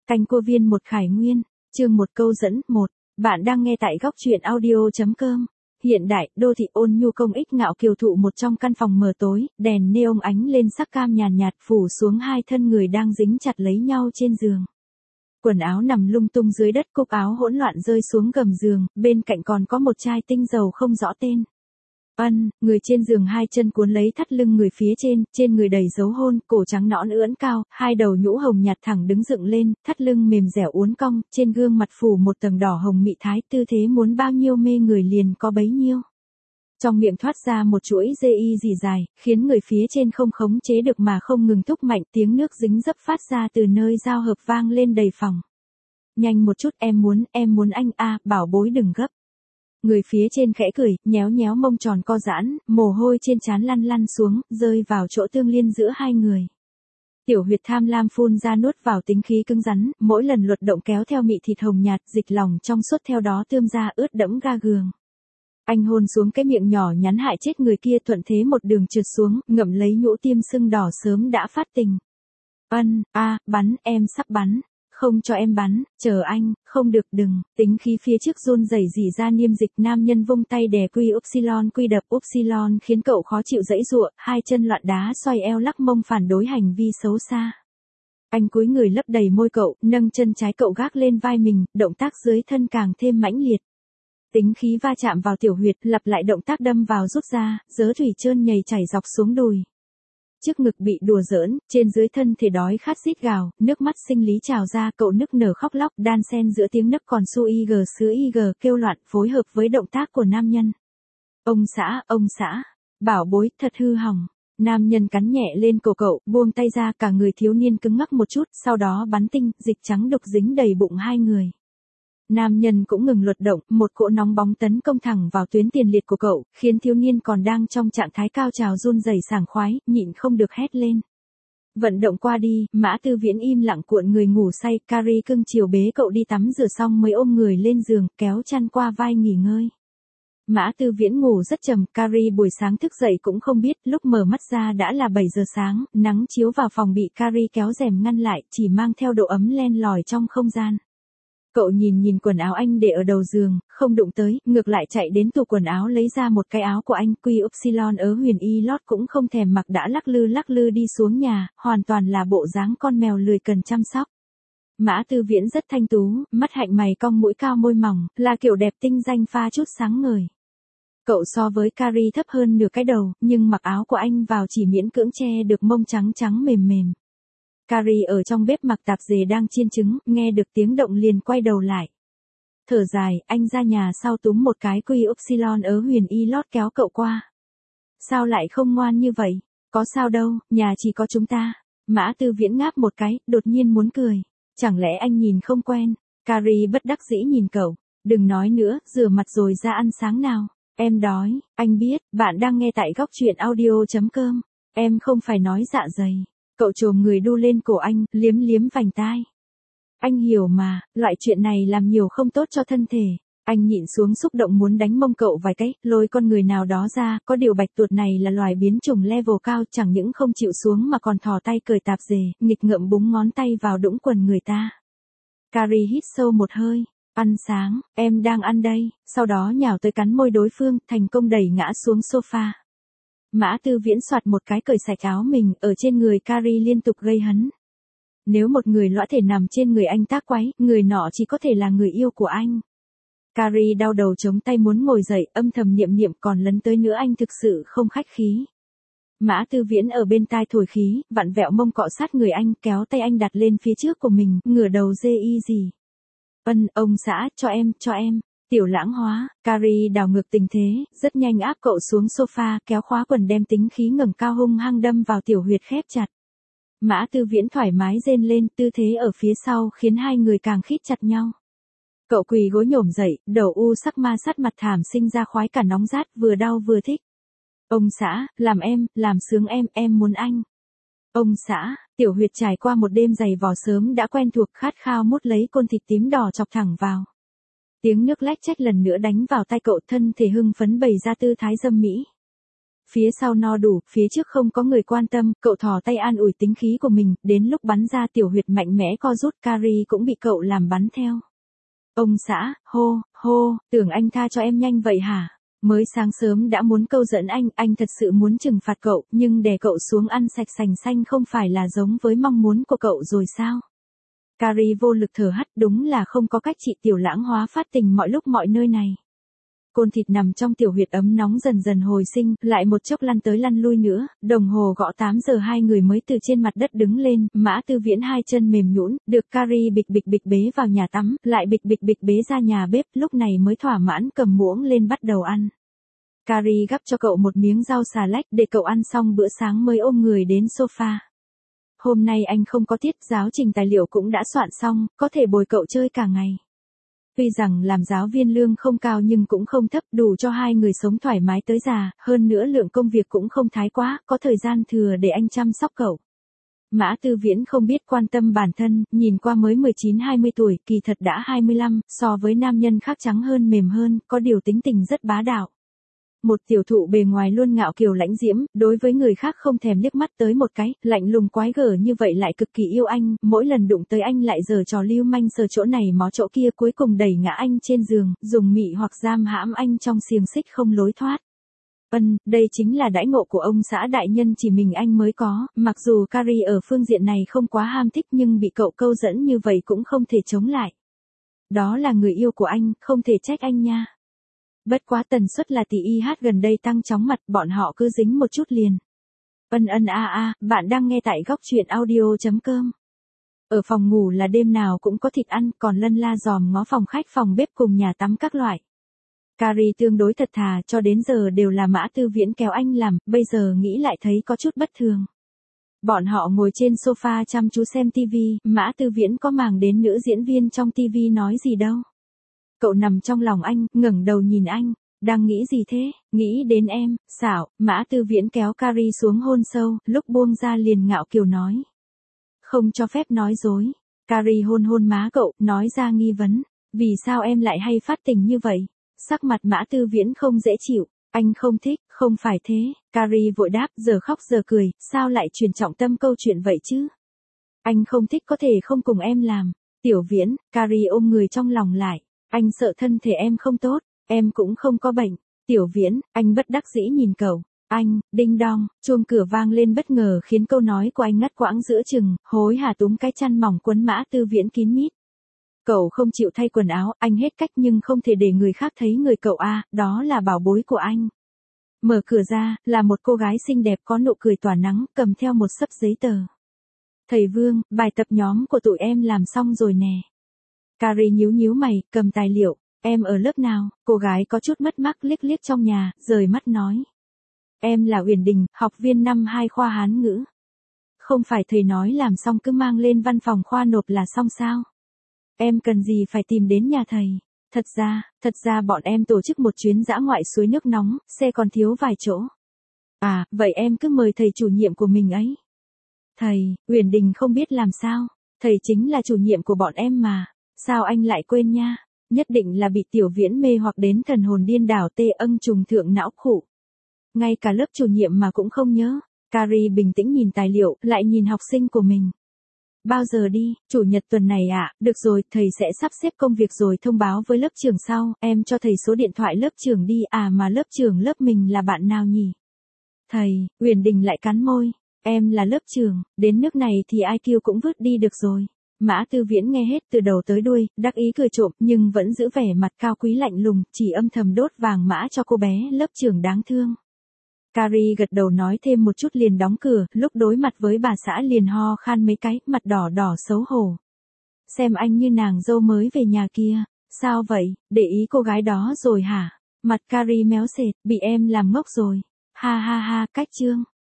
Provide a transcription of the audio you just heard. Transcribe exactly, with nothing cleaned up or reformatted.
Canh cua viên một Khải Nguyên, chương một câu dẫn, một. Bạn đang nghe tại góc truyện audio.com. Hiện đại, đô thị ôn nhu công ích ngạo kiều thụ một trong căn phòng mờ tối, đèn neon ánh lên sắc cam nhàn nhạt, nhạt phủ xuống hai thân người đang dính chặt lấy nhau trên giường. Quần áo nằm lung tung dưới đất, cúc áo hỗn loạn rơi xuống gầm giường, bên cạnh còn có một chai tinh dầu không rõ tên. Ân, người trên giường hai chân cuốn lấy thắt lưng người phía trên, trên người đầy dấu hôn, cổ trắng nõn ưỡn cao, hai đầu nhũ hồng nhạt thẳng đứng dựng lên, thắt lưng mềm dẻo uốn cong, trên gương mặt phủ một tầng đỏ hồng mị thái, tư thế muốn bao nhiêu mê người liền có bấy nhiêu. Trong miệng thoát ra một chuỗi dê y dì dài, khiến người phía trên không khống chế được mà không ngừng thúc mạnh, tiếng nước dính dấp phát ra từ nơi giao hợp vang lên đầy phòng. Nhanh một chút, em muốn, em muốn anh a, à, bảo bối đừng gấp. Người phía trên khẽ cười, nhéo nhéo mông tròn co giãn, mồ hôi trên trán lăn lăn xuống, rơi vào chỗ tương liên giữa hai người. Tiểu huyệt tham lam phun ra nuốt vào tính khí cứng rắn, mỗi lần luật động kéo theo mị thịt hồng nhạt, dịch lòng trong suốt theo đó tươm ra ướt đẫm ga gường. Anh hôn xuống cái miệng nhỏ nhắn hại chết người kia, thuận thế một đường trượt xuống, ngậm lấy nhũ tiêm sưng đỏ sớm đã phát tình. Ân, a, à, bắn, em sắp bắn. Không cho em bắn, chờ anh, không được đừng, tính khí phía trước run rẩy rỉ ra niêm dịch, nam nhân vung tay đè quy upsilon quy đập upsilon khiến cậu khó chịu dãy giụa, hai chân loạn đá xoay eo lắc mông phản đối hành vi xấu xa. Anh cúi người lấp đầy môi cậu, nâng chân trái cậu gác lên vai mình, động tác dưới thân càng thêm mãnh liệt. Tính khí va chạm vào tiểu huyệt, lặp lại động tác đâm vào rút ra, dớ thủy trơn nhầy chảy dọc xuống đùi. Trước ngực bị đùa giỡn, trên dưới thân thể đói khát rít gào, nước mắt sinh lý trào ra, cậu nức nở khóc lóc, đan xen giữa tiếng nấc còn su ig sứ ig kêu loạn, phối hợp với động tác của nam nhân. Ông xã, ông xã, bảo bối, thật hư hỏng. Nam nhân cắn nhẹ lên cổ cậu, buông tay ra, cả người thiếu niên cứng ngắc một chút, sau đó bắn tinh, dịch trắng đục dính đầy bụng hai người. Nam nhân cũng ngừng luật động, một cỗ nóng bóng tấn công thẳng vào tuyến tiền liệt của cậu, khiến thiếu niên còn đang trong trạng thái cao trào run rẩy sảng khoái, nhịn không được hét lên. Vận động qua đi, Mã Tư Viễn im lặng cuộn người ngủ say, Carrie cưng chiều bế cậu đi tắm rửa xong mới ôm người lên giường, kéo chăn qua vai nghỉ ngơi. Mã Tư Viễn ngủ rất trầm, Carrie buổi sáng thức dậy cũng không biết, lúc mở mắt ra đã là bảy giờ sáng, nắng chiếu vào phòng bị Carrie kéo rèm ngăn lại, chỉ mang theo độ ấm len lỏi trong không gian. Cậu nhìn nhìn quần áo anh để ở đầu giường, không đụng tới, ngược lại chạy đến tủ quần áo lấy ra một cái áo của anh, quy upsilon ớ huyền y lót cũng không thèm mặc đã lắc lư lắc lư đi xuống nhà, hoàn toàn là bộ dáng con mèo lười cần chăm sóc. Mã Tư Viễn rất thanh tú, mắt hạnh mày cong mũi cao môi mỏng, là kiểu đẹp tinh danh pha chút sáng ngời. Cậu so với Carrie thấp hơn nửa cái đầu, nhưng mặc áo của anh vào chỉ miễn cưỡng che được mông trắng trắng mềm mềm. Carrie ở trong bếp mặc tạp dề đang chiên trứng, nghe được tiếng động liền quay đầu lại. Thở dài, anh ra nhà sau túm một cái quy upsilon ớ huyền y lót kéo cậu qua. Sao lại không ngoan như vậy? Có sao đâu, nhà chỉ có chúng ta. Mã Tư Viễn ngáp một cái, đột nhiên muốn cười. Chẳng lẽ anh nhìn không quen? Carrie bất đắc dĩ nhìn cậu. Đừng nói nữa, rửa mặt rồi ra ăn sáng nào. Em đói, anh biết, bạn đang nghe tại góc truyện audio.com. Em không phải nói dạ dày. Cậu chồm người đu lên cổ anh, liếm liếm vành tai. Anh hiểu mà, loại chuyện này làm nhiều không tốt cho thân thể. Anh nhịn xuống xúc động muốn đánh mông cậu vài cái, lôi con người nào đó ra, có điều bạch tuột này là loài biến chủng level cao, chẳng những không chịu xuống mà còn thò tay cởi tạp dề, nghịch ngợm búng ngón tay vào đũng quần người ta. Carrie hít sâu một hơi. Ăn sáng, em đang ăn đây, sau đó nhào tới cắn môi đối phương, thành công đẩy ngã xuống sofa. Mã Tư Viễn soạt một cái cởi sạch áo mình, ở trên người Carrie liên tục gây hấn. Nếu một người lõa thể nằm trên người anh tác quái, người nọ chỉ có thể là người yêu của anh. Carrie đau đầu chống tay muốn ngồi dậy, âm thầm niệm niệm còn lấn tới nữa anh thực sự không khách khí. Mã Tư Viễn ở bên tai thổi khí, vặn vẹo mông cọ sát người anh, kéo tay anh đặt lên phía trước của mình, ngửa đầu dê y gì. Ân, ông xã, cho em, cho em. Tiểu lãng hóa, Carrie đảo ngược tình thế, rất nhanh áp cậu xuống sofa, kéo khóa quần đem tính khí ngẩng cao hung hăng đâm vào tiểu huyệt khép chặt. Mã Tư Viễn thoải mái rên lên, tư thế ở phía sau khiến hai người càng khít chặt nhau. Cậu quỳ gối nhổm dậy, đầu u sắc ma sát mặt thảm sinh ra khoái cả nóng rát, vừa đau vừa thích. Ông xã, làm em, làm sướng em, em muốn anh. Ông xã, tiểu huyệt trải qua một đêm dày vò sớm đã quen thuộc, khát khao mút lấy côn thịt tím đỏ chọc thẳng vào. Tiếng nước lách chách lần nữa đánh vào tai cậu, thân thể hưng phấn bày ra tư thái dâm mỹ. phía sau no đủ, phía trước không có người quan tâm, cậu thò tay an ủi tính khí của mình, đến lúc bắn ra tiểu huyệt mạnh mẽ co rút, Carrie cũng bị cậu làm bắn theo. Ông xã, hô, hô, tưởng anh tha cho em nhanh vậy hả? Mới sáng sớm đã muốn câu dẫn anh, anh thật sự muốn trừng phạt cậu, nhưng đè cậu xuống ăn sạch sành xanh không phải là giống với mong muốn của cậu rồi sao? Carrie vô lực thở hắt, đúng là không có cách chị tiểu lãng hóa phát tình mọi lúc mọi nơi này. Côn thịt nằm trong tiểu huyệt ấm nóng dần dần hồi sinh, lại một chốc lăn tới lăn lui nữa, đồng hồ gõ tám giờ hai người mới từ trên mặt đất đứng lên, Mã Tư Viễn hai chân mềm nhũn, được Carrie bịch bịch bịch bế vào nhà tắm, lại bịch bịch bịch bế ra nhà bếp, lúc này mới thỏa mãn cầm muỗng lên bắt đầu ăn. Carrie gắp cho cậu một miếng rau xà lách để cậu ăn xong bữa sáng mới ôm người đến sofa. Hôm nay anh không có tiết, giáo trình tài liệu cũng đã soạn xong, có thể bồi cậu chơi cả ngày. Tuy rằng làm giáo viên lương không cao nhưng cũng không thấp, đủ cho hai người sống thoải mái tới già, hơn nữa lượng công việc cũng không thái quá, có thời gian thừa để anh chăm sóc cậu. Mã Tư Viễn không biết quan tâm bản thân, nhìn qua mới mười chín hai mươi tuổi, kỳ thật đã hai mươi lăm, so với nam nhân khác trắng hơn mềm hơn, có điều tính tình rất bá đạo. Một tiểu thụ bề ngoài luôn ngạo kiều lãnh diễm, đối với người khác không thèm liếc mắt tới một cái, lạnh lùng quái gở như vậy lại cực kỳ yêu anh, mỗi lần đụng tới anh lại giở trò lưu manh sờ chỗ này mó chỗ kia, cuối cùng đẩy ngã anh trên giường, dùng mị hoặc giam hãm anh trong xiềng xích không lối thoát. Ân, đây chính là đãi ngộ của ông xã đại nhân chỉ mình anh mới có, mặc dù Carrie ở phương diện này không quá ham thích nhưng bị cậu câu dẫn như vậy cũng không thể chống lại. Đó là người yêu của anh, không thể trách anh nha. Bất quá tần suất là tỷ y hát gần đây tăng chóng mặt, bọn họ cứ dính một chút liền. Ân ân a a, bạn đang nghe tại góc truyện audio chấm com. Ở phòng ngủ là đêm nào cũng có thịt ăn, còn lân la dòm ngó phòng khách phòng bếp cùng nhà tắm các loại. Carrie tương đối thật thà, cho đến giờ đều là Mã Tư Viễn kéo anh làm, bây giờ nghĩ lại thấy có chút bất thường. Bọn họ ngồi trên sofa chăm chú xem tivi, Mã Tư Viễn có màng đến nữ diễn viên trong tivi nói gì đâu. Cậu nằm trong lòng anh, ngẩng đầu nhìn anh, đang nghĩ gì thế, nghĩ đến em, xảo, Mã Tư Viễn kéo Carrie xuống hôn sâu, lúc buông ra liền ngạo kiều nói. Không cho phép nói dối. Carrie hôn hôn má cậu, nói ra nghi vấn, vì sao em lại hay phát tình như vậy? Sắc mặt Mã Tư Viễn không dễ chịu, anh không thích, không phải thế, Carrie vội đáp, giờ khóc giờ cười, sao lại truyền trọng tâm câu chuyện vậy chứ? Anh không thích có thể không cùng em làm. Tiểu Viễn, Carrie ôm người trong lòng lại. Anh sợ thân thể em không tốt, em cũng không có bệnh. Tiểu Viễn, anh bất đắc dĩ nhìn cậu. Anh, đinh đong, chuông cửa vang lên bất ngờ khiến câu nói của anh ngắt quãng giữa chừng, hối hả túm cái chăn mỏng quấn Mã Tư Viễn kín mít. Cậu không chịu thay quần áo, anh hết cách nhưng không thể để người khác thấy người cậu a, đó là bảo bối của anh. Mở cửa ra, là một cô gái xinh đẹp có nụ cười tỏa nắng, cầm theo một xấp giấy tờ. Thầy Vương, bài tập nhóm của tụi em làm xong rồi nè. Carrie nhíu nhíu mày, cầm tài liệu, em ở lớp nào? Cô gái có chút mất mát liếc liếc trong nhà, rời mắt nói. Em là Uyển Đình, học viên năm hai khoa Hán ngữ. Không phải thầy nói làm xong cứ mang lên văn phòng khoa nộp là xong sao? Em cần gì phải tìm đến nhà thầy? Thật ra, thật ra bọn em tổ chức một chuyến dã ngoại suối nước nóng, xe còn thiếu vài chỗ. À, vậy em cứ mời thầy chủ nhiệm của mình ấy. Thầy, Uyển Đình không biết làm sao, thầy chính là chủ nhiệm của bọn em mà. Sao anh lại quên nha? Nhất định là bị Tiểu Viễn mê hoặc đến thần hồn điên đảo tê âng trùng thượng não khụ. Ngay cả lớp chủ nhiệm mà cũng không nhớ. Carrie bình tĩnh nhìn tài liệu, lại nhìn học sinh của mình. Bao giờ đi, chủ nhật tuần này ạ, à? Được rồi, thầy sẽ sắp xếp công việc rồi thông báo với lớp trưởng sau, em cho thầy số điện thoại lớp trưởng đi, à mà lớp trưởng lớp mình là bạn nào nhỉ? Thầy, Uyển Đình lại cắn môi, em là lớp trưởng, đến nước này thì i kiu cũng vứt đi được rồi. Mã Tư Viễn nghe hết từ đầu tới đuôi, đắc ý cười trộm, nhưng vẫn giữ vẻ mặt cao quý lạnh lùng, chỉ âm thầm đốt vàng mã cho cô bé lớp trưởng đáng thương. Carrie gật đầu nói thêm một chút liền đóng cửa, lúc đối mặt với bà xã liền ho khan mấy cái, mặt đỏ đỏ xấu hổ. Xem anh như nàng dâu mới về nhà kia, sao vậy, để ý cô gái đó rồi hả? Mặt Carrie méo sệt, bị em làm ngốc rồi. Ha ha ha, cách chương.